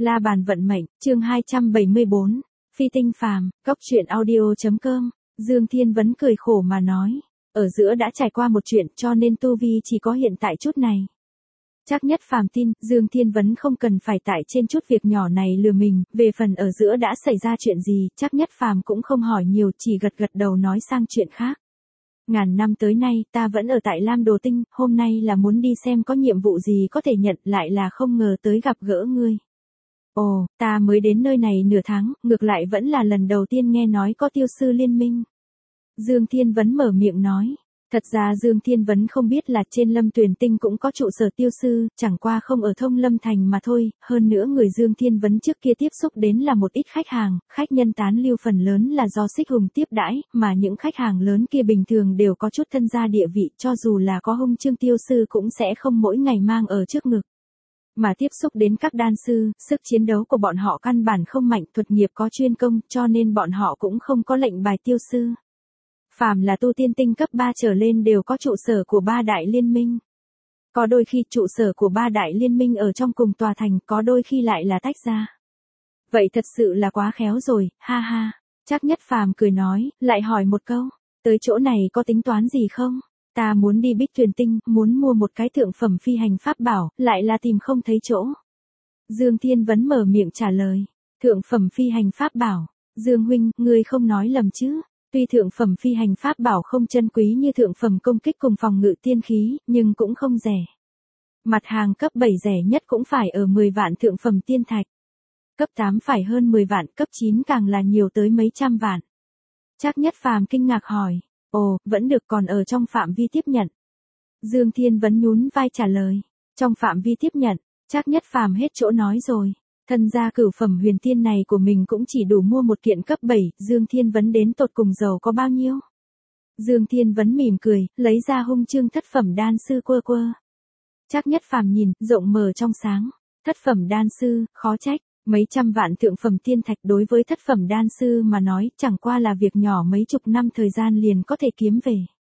La bàn vận mệnh, chương 274, Phi tinh phàm, góc truyện audio.com, Dương Thiên Vấn cười khổ mà nói, ở giữa đã trải qua một chuyện cho nên tu vi chỉ có hiện tại chút này. Chắc Nhất Phàm tin, Dương Thiên Vấn không cần phải tại trên chút việc nhỏ này lừa mình, về phần ở giữa đã xảy ra chuyện gì, Chắc Nhất Phàm cũng không hỏi nhiều, chỉ gật gật đầu nói sang chuyện khác. Ngàn năm tới nay, ta vẫn ở tại Lam Đồ Tinh, hôm nay là muốn đi xem có nhiệm vụ gì có thể nhận, lại là không ngờ tới gặp gỡ ngươi. Ồ, ta mới đến nơi này nửa tháng, ngược lại vẫn là lần đầu tiên nghe nói có tiêu sư liên minh. Dương Thiên Vấn mở miệng nói. Thật ra Dương Thiên Vấn không biết là trên Lâm Tuyền Tinh cũng có trụ sở tiêu sư, chẳng qua không ở Thông Lâm Thành mà thôi, hơn nữa người Dương Thiên Vấn trước kia tiếp xúc đến là một ít khách hàng, khách nhân tán lưu phần lớn là do Xích Hùng tiếp đãi, mà những khách hàng lớn kia bình thường đều có chút thân gia địa vị, cho dù là có hung chương tiêu sư cũng sẽ không mỗi ngày mang ở trước ngực. Mà tiếp xúc đến các đan sư, sức chiến đấu của bọn họ căn bản không mạnh, thuật nghiệp có chuyên công, cho nên bọn họ cũng không có lệnh bài tiêu sư. Phàm là tu tiên tinh cấp 3 trở lên đều có trụ sở của ba đại liên minh. Có đôi khi trụ sở của ba đại liên minh ở trong cùng tòa thành, có đôi khi lại là tách ra. Vậy thật sự là quá khéo rồi, ha ha. Chắc Nhất Phàm cười nói, lại hỏi một câu, tới chỗ này có tính toán gì không? Ta muốn đi Bích Tuyền Tinh, muốn mua một cái thượng phẩm phi hành pháp bảo, lại là tìm không thấy chỗ. Dương Thiên Vấn mở miệng trả lời, thượng phẩm phi hành pháp bảo, Dương huynh, ngươi không nói lầm chứ? Tuy thượng phẩm phi hành pháp bảo không chân quý như thượng phẩm công kích cùng phòng ngự tiên khí, nhưng cũng không rẻ. Mặt hàng cấp 7 rẻ nhất cũng phải ở 10 vạn thượng phẩm tiên thạch. Cấp 8 phải hơn 10 vạn, cấp 9 càng là nhiều tới mấy trăm vạn. Chắc Nhất Phàm kinh ngạc hỏi, ồ, vẫn được, còn ở trong phạm vi tiếp nhận. Dương Thiên Vấn nhún vai trả lời, trong phạm vi tiếp nhận, Chắc Nhất Phàm hết chỗ nói rồi. Thân gia cửu phẩm huyền tiên này của mình cũng chỉ đủ mua một kiện cấp 7, Dương Thiên Vấn đến tột cùng giàu có bao nhiêu? Dương Thiên Vấn mỉm cười, lấy ra hung chương thất phẩm đan sư quơ quơ. Chắc Nhất Phàm nhìn, rộng mở trong sáng. Thất phẩm đan sư, khó trách, mấy trăm vạn thượng phẩm tiên thạch đối với thất phẩm đan sư mà nói, chẳng qua là việc nhỏ mấy chục năm thời gian liền có thể kiếm về.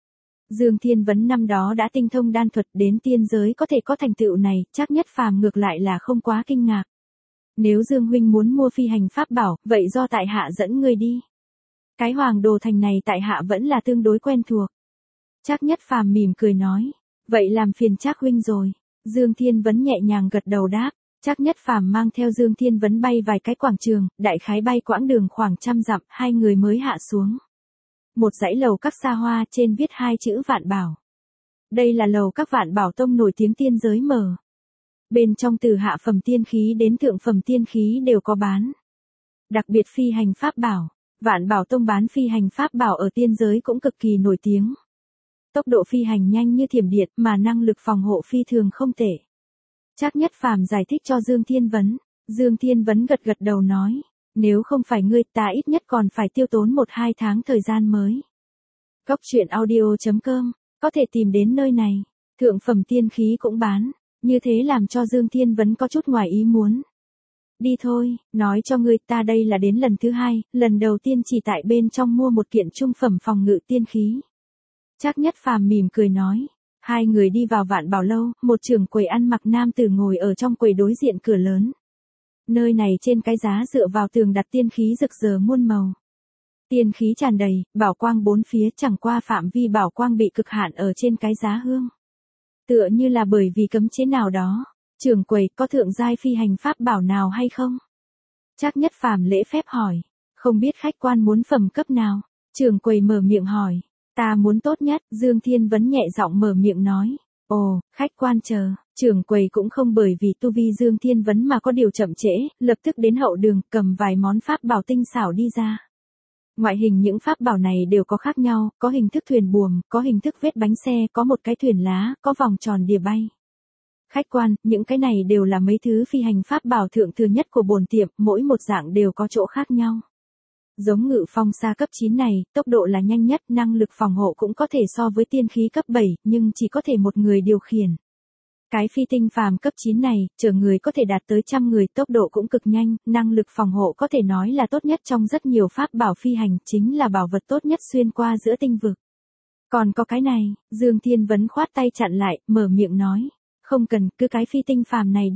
Dương Thiên Vấn năm đó đã tinh thông đan thuật, đến tiên giới có thể có thành tựu này, Chắc Nhất Phàm ngược lại là không quá kinh ngạc. Nếu Dương huynh muốn mua phi hành pháp bảo, vậy do tại hạ dẫn ngươi đi. Cái Hoàng Đồ Thành này tại hạ vẫn là tương đối quen thuộc. Chắc Nhất Phàm mỉm cười nói, vậy làm phiền Trác huynh rồi. Dương Thiên Vấn nhẹ nhàng gật đầu đáp. Chắc Nhất Phàm mang theo Dương Thiên Vấn bay vài cái quảng trường, đại khái bay quãng đường khoảng trăm dặm, hai người mới hạ xuống. Một dãy lầu các xa hoa trên viết hai chữ Vạn Bảo. Đây là lầu các Vạn Bảo Tông nổi tiếng tiên giới mở. Bên trong từ hạ phẩm tiên khí đến thượng phẩm tiên khí đều có bán. Đặc biệt phi hành pháp bảo, Vạn Bảo Tông bán phi hành pháp bảo ở tiên giới cũng cực kỳ nổi tiếng. Tốc độ phi hành nhanh như thiểm điện mà năng lực phòng hộ phi thường không tệ. Chắc Nhất Phàm giải thích cho Dương Thiên Vấn. Dương Thiên Vấn gật gật đầu nói, nếu không phải ngươi ta ít nhất còn phải tiêu tốn 1-2 tháng thời gian mới. Góc truyện audio.com, có thể tìm đến nơi này, thượng phẩm tiên khí cũng bán. Như thế làm cho Dương Thiên Vấn có chút ngoài ý muốn. Đi thôi, nói cho ngươi, ta đây là đến lần thứ 2, lần đầu tiên chỉ tại bên trong mua một kiện trung phẩm phòng ngự tiên khí. Chắc Nhất Phàm mỉm cười nói. Hai người đi vào Vạn Bảo Lâu, một trưởng quầy ăn mặc nam tử ngồi ở trong quầy đối diện cửa lớn. Nơi này trên cái giá dựa vào tường đặt tiên khí rực rỡ muôn màu. Tiên khí tràn đầy, bảo quang bốn phía, chẳng qua phạm vi bảo quang bị cực hạn ở trên cái giá hương. Tựa như là bởi vì cấm chế nào đó. Trưởng quầy, có thượng giai phi hành pháp bảo nào hay không? Chắc Nhất Phàm lễ phép hỏi. Không biết khách quan muốn phẩm cấp nào? Trưởng quầy mở miệng hỏi. Ta muốn tốt nhất, Dương Thiên Vấn nhẹ giọng mở miệng nói. Ồ, khách quan chờ. Trưởng quầy cũng không bởi vì tu vi Dương Thiên Vấn mà có điều chậm trễ, lập tức đến hậu đường, cầm vài món pháp bảo tinh xảo đi ra. Ngoại hình những pháp bảo này đều có khác nhau, có hình thức thuyền buồm, có hình thức vết bánh xe, có một cái thuyền lá, có vòng tròn đìa bay. Khách quan, những cái này đều là mấy thứ phi hành pháp bảo thượng thừa nhất của bổn tiệm, mỗi một dạng đều có chỗ khác nhau. Giống Ngự Phong Sa cấp 9 này, tốc độ là nhanh nhất, năng lực phòng hộ cũng có thể so với tiên khí cấp 7, nhưng chỉ có thể một người điều khiển. Cái Phi tinh phàm cấp 9 này, chở người có thể đạt tới 100 người, tốc độ cũng cực nhanh, năng lực phòng hộ có thể nói là tốt nhất trong rất nhiều pháp bảo phi hành, chính là bảo vật tốt nhất xuyên qua giữa tinh vực. Còn có cái này, Dương Thiên Vấn khoát tay chặn lại, mở miệng nói, không cần, cứ cái Phi tinh phàm này đi.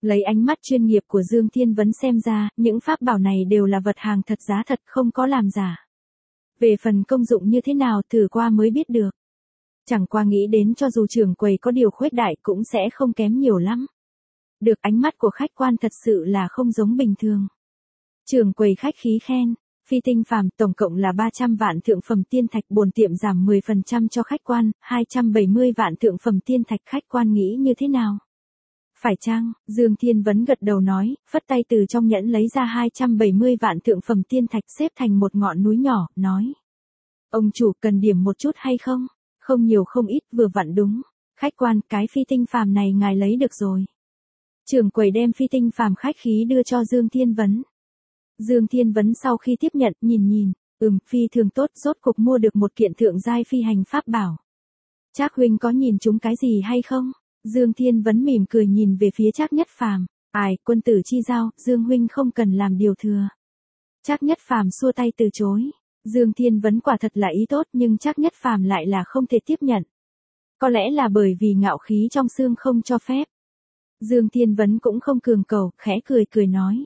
Lấy ánh mắt chuyên nghiệp của Dương Thiên Vấn xem ra, những pháp bảo này đều là vật hàng thật giá thật, không có làm giả. Về phần công dụng như thế nào thử qua mới biết được. Chẳng qua nghĩ đến cho dù trưởng quầy có điều khuếch đại cũng sẽ không kém nhiều lắm. Được, ánh mắt của khách quan thật sự là không giống bình thường. Trưởng quầy khách khí khen, phi tinh phàm tổng cộng là 300 vạn thượng phẩm tiên thạch, bổn tiệm giảm 10% cho khách quan, 270 vạn thượng phẩm tiên thạch, khách quan nghĩ như thế nào? Phải chăng? Dương Thiên Vấn gật đầu nói, phất tay từ trong nhẫn lấy ra 270 vạn thượng phẩm tiên thạch xếp thành một ngọn núi nhỏ, nói. Ông chủ cần điểm một chút hay không? Không nhiều không ít, vừa vặn đúng. Khách quan, cái phi tinh phàm này ngài lấy được rồi. Trưởng quầy đem phi tinh phàm khách khí đưa cho Dương Thiên Vấn. Dương Thiên Vấn sau khi tiếp nhận, nhìn, phi thường tốt, rốt cục mua được một kiện thượng giai phi hành pháp bảo. Trác huynh có nhìn chúng cái gì hay không? Dương Thiên Vấn mỉm cười nhìn về phía Trác Nhất Phàm, ai, quân tử chi giao, Dương huynh không cần làm điều thừa. Trác Nhất Phàm xua tay từ chối. Dương Thiên Vấn quả thật là ý tốt nhưng Trác Nhất Phàm lại là không thể tiếp nhận. Có lẽ là bởi vì ngạo khí trong xương không cho phép. Dương Thiên Vấn cũng không cường cầu, khẽ cười nói.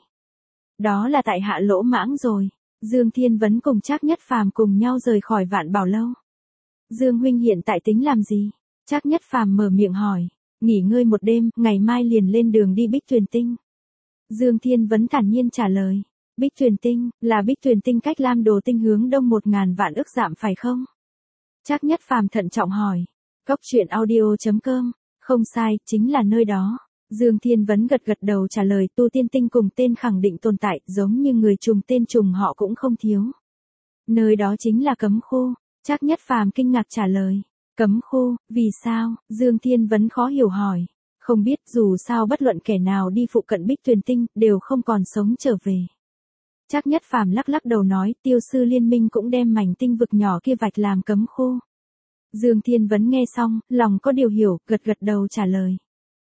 Đó là tại hạ lỗ mãng rồi. Dương Thiên Vấn cùng Trác Nhất Phàm cùng nhau rời khỏi Vạn Bảo Lâu. Dương huynh hiện tại tính làm gì? Trác Nhất Phàm mở miệng hỏi. Nghỉ ngơi một đêm, ngày mai liền lên đường đi Bích Tuyền Tinh. Dương Thiên Vấn thản nhiên trả lời. Bích Tuyền Tinh, là Bích Tuyền Tinh cách Lam Đồ Tinh hướng đông 1000 vạn ức dặm phải không? Trác Nhất Phàm thận trọng hỏi. Góc truyện audio.com, không sai, chính là nơi đó. Dương Thiên Vấn gật đầu trả lời, tu tiên tinh cùng tên khẳng định tồn tại, giống như người trùng tên trùng họ cũng không thiếu. Nơi đó chính là cấm khu. Trác Nhất Phàm kinh ngạc trả lời. Cấm khu, vì sao? Dương Thiên Vấn khó hiểu hỏi. Không biết, dù sao bất luận kẻ nào đi phụ cận Bích Tuyền Tinh, đều không còn sống trở về. Trác Nhất Phàm lắc đầu nói, tiêu sư liên minh cũng đem mảnh tinh vực nhỏ kia vạch làm cấm khu. Dương Thiên Vấn nghe xong, lòng có điều hiểu, gật đầu trả lời.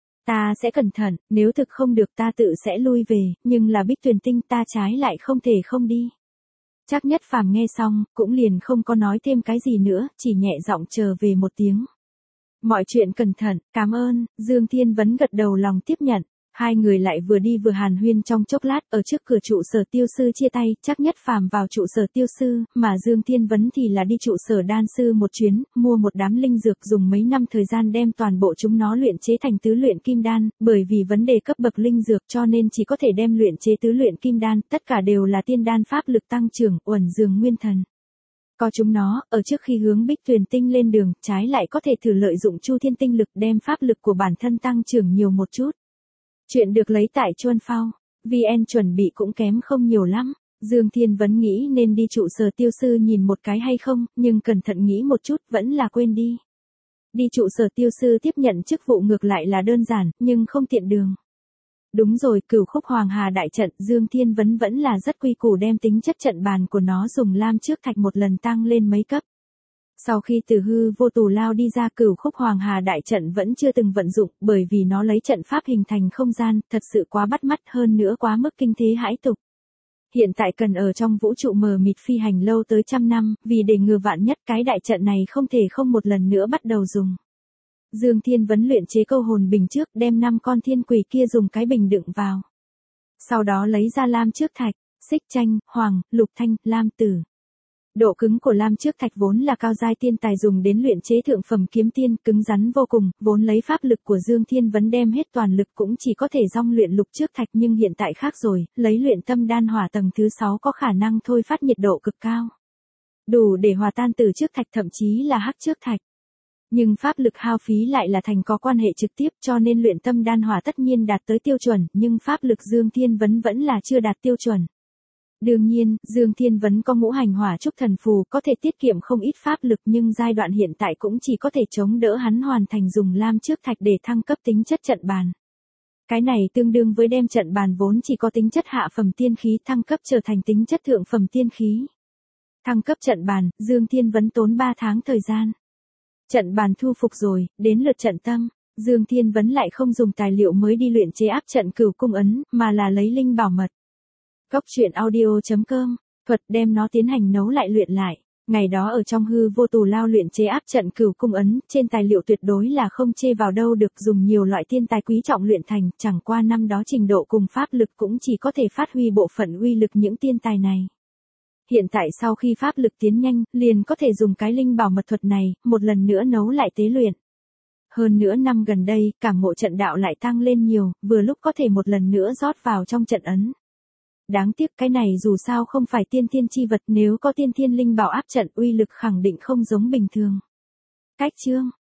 Ta sẽ cẩn thận, nếu thực không được ta tự sẽ lui về, nhưng là Bích Tuyền Tinh ta trái lại không thể không đi. Trác Nhất Phàm nghe xong, cũng liền không có nói thêm cái gì nữa, chỉ nhẹ giọng trở về một tiếng. Mọi chuyện cẩn thận, cảm ơn, Dương Thiên Vấn gật đầu lòng tiếp nhận. Hai người lại vừa đi vừa hàn huyên trong chốc lát, ở trước cửa trụ sở tiêu sư chia tay, Trác Nhất Phàm vào trụ sở tiêu sư, mà Dương Thiên Vấn thì là đi trụ sở đan sư một chuyến, mua một đám linh dược, dùng mấy năm thời gian đem toàn bộ chúng nó luyện chế thành tứ luyện kim đan, bởi vì vấn đề cấp bậc linh dược cho nên chỉ có thể đem luyện chế tứ luyện kim đan, tất cả đều là tiên đan pháp lực tăng trưởng, uẩn dường nguyên thần. Có chúng nó, ở trước khi hướng Bích Tuyền Tinh lên đường, trái lại có thể thử lợi dụng Chu Thiên Tinh lực đem pháp lực của bản thân tăng trưởng nhiều một chút. Chuyện được lấy tại Chuan Phao, VN chuẩn bị cũng kém không nhiều lắm. Dương Thiên Vấn nghĩ nên đi trụ sở tiêu sư nhìn một cái hay không, nhưng cẩn thận nghĩ một chút vẫn là quên đi. Đi trụ sở tiêu sư tiếp nhận chức vụ ngược lại là đơn giản, nhưng không tiện đường. Đúng rồi, Cửu Khúc Hoàng Hà đại trận, Dương Thiên Vấn vẫn là rất quy củ đem tính chất trận bàn của nó dùng lam trước thạch một lần tăng lên mấy cấp. Sau khi từ hư vô tù lao đi ra, Cửu Khúc Hoàng Hà đại trận vẫn chưa từng vận dụng, bởi vì nó lấy trận pháp hình thành không gian, thật sự quá bắt mắt, hơn nữa quá mức kinh thế hãi tục. Hiện tại cần ở trong vũ trụ mờ mịt phi hành lâu tới 100 năm, vì để ngừa vạn nhất cái đại trận này không thể không một lần nữa bắt đầu dùng. Dương Thiên Vấn luyện chế câu hồn bình trước, đem 5 con thiên quỷ kia dùng cái bình đựng vào. Sau đó lấy ra lam trước thạch, xích tranh, hoàng, lục thanh, lam tử. Độ cứng của lam trước thạch vốn là cao giai tiên tài dùng đến luyện chế thượng phẩm kiếm tiên, cứng rắn vô cùng, vốn lấy pháp lực của Dương Thiên Vấn đem hết toàn lực cũng chỉ có thể dong luyện lục trước thạch, nhưng hiện tại khác rồi, lấy luyện tâm đan hỏa tầng thứ 6 có khả năng thôi phát nhiệt độ cực cao. Đủ để hòa tan từ trước thạch, thậm chí là hắc trước thạch. Nhưng pháp lực hao phí lại là thành có quan hệ trực tiếp, cho nên luyện tâm đan hỏa tất nhiên đạt tới tiêu chuẩn, nhưng pháp lực Dương Thiên Vấn vẫn là chưa đạt tiêu chuẩn. Đương nhiên, Dương Thiên Vấn có ngũ hành hỏa trúc thần phù, có thể tiết kiệm không ít pháp lực, nhưng giai đoạn hiện tại cũng chỉ có thể chống đỡ hắn hoàn thành dùng lam trước thạch để thăng cấp tính chất trận bàn. Cái này tương đương với đem trận bàn vốn chỉ có tính chất hạ phẩm tiên khí thăng cấp trở thành tính chất thượng phẩm tiên khí. Thăng cấp trận bàn, Dương Thiên Vấn tốn 3 tháng thời gian. Trận bàn thu phục rồi, đến lượt trận tâm. Dương Thiên Vấn lại không dùng tài liệu mới đi luyện chế áp trận Cửu Cung ấn, mà là lấy linh bảo mật. Góc truyện audio.com, thuật đem nó tiến hành nấu lại luyện lại. Ngày đó ở trong hư vô tù lao luyện chế áp trận cửu cung ấn, trên tài liệu tuyệt đối là không chê vào đâu được, dùng nhiều loại tiên tài quý trọng luyện thành, chẳng qua năm đó trình độ cùng pháp lực cũng chỉ có thể phát huy bộ phận uy lực những tiên tài này. Hiện tại sau khi pháp lực tiến nhanh, liền có thể dùng cái linh bảo mật thuật này, một lần nữa nấu lại tế luyện. Hơn nữa năm gần đây, cảm ngộ trận đạo lại tăng lên nhiều, vừa lúc có thể một lần nữa rót vào trong trận ấn. Đáng tiếc cái này dù sao không phải tiên thiên chi vật, nếu có tiên thiên linh bảo áp trận uy lực khẳng định không giống bình thường. Cách chương